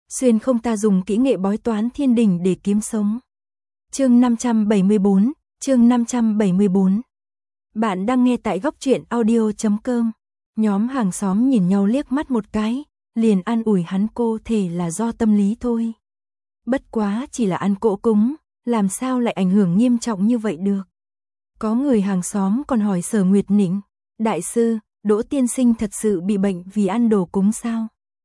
xuyên không ta dùng kỹ nghệ bói toán thiên đình để kiếm sống. Chương 574, chương 574. Bạn đang nghe tại góc truyện audio.com. Nhóm hàng xóm nhìn nhau liếc mắt một cái, liền an ủi hắn cô thể là do tâm lý thôi. Bất quá chỉ là ăn cỗ cúng, làm sao lại ảnh hưởng nghiêm trọng như vậy được. Có người hàng xóm còn hỏi Sở Nguyệt Nịnh, đại sư, Đỗ tiên sinh thật sự bị bệnh vì ăn đồ cúng sao?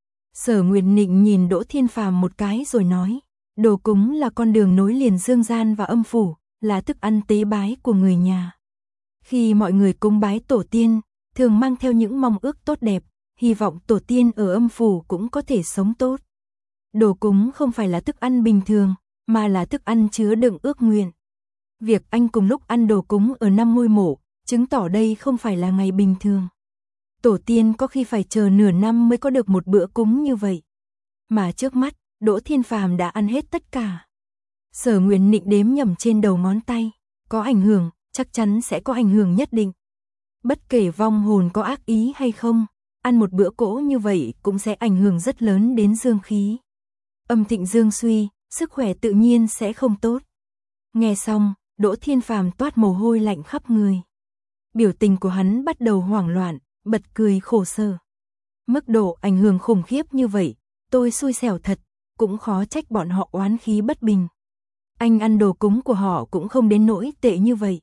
Sở Nguyệt Nịnh nhìn Đỗ Thiên Phàm một cái rồi nói, đồ cúng là con đường nối liền dương gian và âm phủ, là thức ăn tế bái của người nhà. Khi mọi người cúng bái tổ tiên, thường mang theo những mong ước tốt đẹp, hy vọng tổ tiên ở âm phủ cũng có thể sống tốt. Đồ cúng không phải là thức ăn bình thường, mà là thức ăn chứa đựng ước nguyện. Việc anh cùng lúc ăn đồ cúng ở 5 ngôi mộ, chứng tỏ đây không phải là ngày bình thường. Tổ tiên có khi phải chờ nửa năm mới có được một bữa cúng như vậy. Mà trước mắt, Đỗ Thiên Phàm đã ăn hết tất cả. Sở Nguyệt Nịnh đếm nhầm trên đầu ngón tay, có ảnh hưởng, chắc chắn sẽ có ảnh hưởng nhất định. Bất kể vong hồn có ác ý hay không, ăn một bữa cỗ như vậy cũng sẽ ảnh hưởng rất lớn đến dương khí. Âm thịnh dương suy, sức khỏe tự nhiên sẽ không tốt. Nghe xong, Đỗ Thiên Phàm toát mồ hôi lạnh khắp người. Biểu tình của hắn bắt đầu hoảng loạn, bật cười khổ sở. Mức độ ảnh hưởng khủng khiếp như vậy, tôi xui xẻo thật, cũng khó trách bọn họ oán khí bất bình. Anh ăn đồ cúng của họ cũng không đến nỗi tệ như vậy.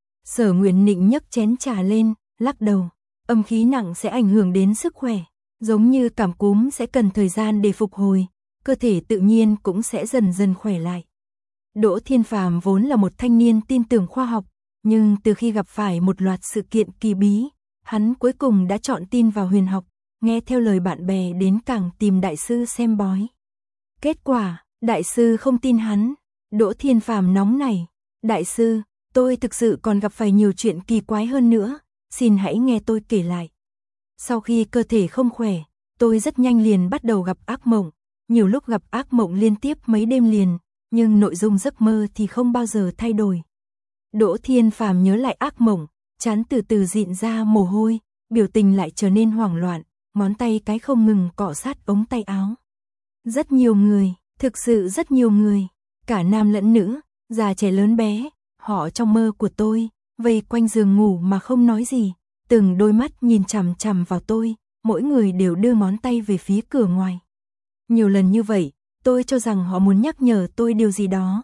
Sở Nguyệt Nịnh nhấc chén trà lên, lắc đầu, âm khí nặng sẽ ảnh hưởng đến sức khỏe, giống như cảm cúm sẽ cần thời gian để phục hồi, cơ thể tự nhiên cũng sẽ dần dần khỏe lại. Đỗ Thiên Phàm vốn là một thanh niên tin tưởng khoa học, nhưng từ khi gặp phải một loạt sự kiện kỳ bí, hắn cuối cùng đã chọn tin vào huyền học, nghe theo lời bạn bè đến càng tìm đại sư xem bói. Kết quả, đại sư không tin hắn. Đỗ Thiên Phàm nóng nảy, đại sư, tôi thực sự còn gặp phải nhiều chuyện kỳ quái hơn nữa, xin hãy nghe tôi kể lại. Sau khi cơ thể không khỏe, tôi rất nhanh liền bắt đầu gặp ác mộng, nhiều lúc gặp ác mộng liên tiếp mấy đêm liền, nhưng nội dung giấc mơ thì không bao giờ thay đổi. Đỗ Thiên Phàm nhớ lại ác mộng, trán từ từ dịn ra mồ hôi, biểu tình lại trở nên hoảng loạn, ngón tay cái không ngừng cọ sát ống tay áo. Rất nhiều người, thực sự rất nhiều người, cả nam lẫn nữ, già trẻ lớn bé, họ trong mơ của tôi, vây quanh giường ngủ mà không nói gì, từng đôi mắt nhìn chằm chằm vào tôi, mỗi người đều đưa ngón tay về phía cửa ngoài. Nhiều lần như vậy, tôi cho rằng họ muốn nhắc nhở tôi điều gì đó.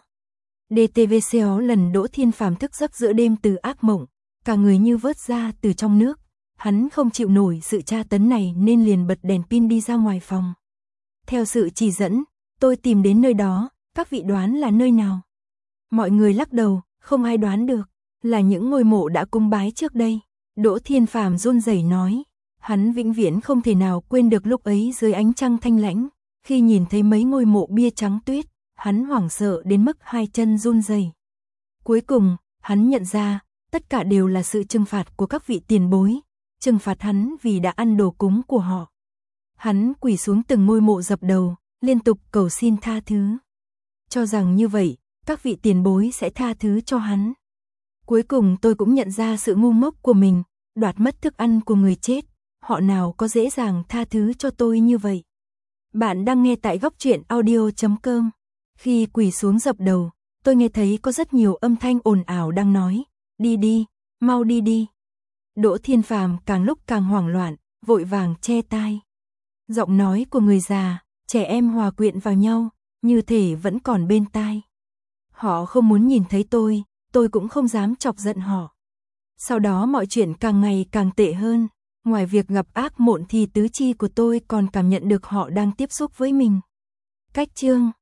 DTVCO lần Đỗ Thiên Phàm thức giấc giữa đêm từ ác mộng, cả người như vớt ra từ trong nước, hắn không chịu nổi sự tra tấn này nên liền bật đèn pin đi ra ngoài phòng. Theo sự chỉ dẫn, tôi tìm đến nơi đó, các vị đoán là nơi nào? Mọi người lắc đầu, không ai đoán được, là những ngôi mộ đã cúng bái trước đây. Đỗ Thiên Phàm run rẩy nói, hắn vĩnh viễn không thể nào quên được lúc ấy dưới ánh trăng thanh lãnh, khi nhìn thấy mấy ngôi mộ bia trắng tuyết, hắn hoảng sợ đến mức hai chân run rẩy. Cuối cùng, hắn nhận ra, tất cả đều là sự trừng phạt của các vị tiền bối, trừng phạt hắn vì đã ăn đồ cúng của họ. Hắn quỳ xuống từng ngôi mộ dập đầu, liên tục cầu xin tha thứ. Cho rằng như vậy, các vị tiền bối sẽ tha thứ cho hắn. Cuối cùng tôi cũng nhận ra sự ngu ngốc của mình, đoạt mất thức ăn của người chết, họ nào có dễ dàng tha thứ cho tôi như vậy. Bạn đang nghe tại góc truyện audio.com. Khi quỳ xuống dập đầu, tôi nghe thấy có rất nhiều âm thanh ồn ào đang nói, đi đi, mau đi đi. Đỗ Thiên Phàm càng lúc càng hoảng loạn, vội vàng che tai. Giọng nói của người già, trẻ em hòa quyện vào nhau, như thể vẫn còn bên tai. Họ không muốn nhìn thấy tôi cũng không dám chọc giận họ. Sau đó mọi chuyện càng ngày càng tệ hơn, ngoài việc gặp ác mộng thì tứ chi của tôi còn cảm nhận được họ đang tiếp xúc với mình. Cách chương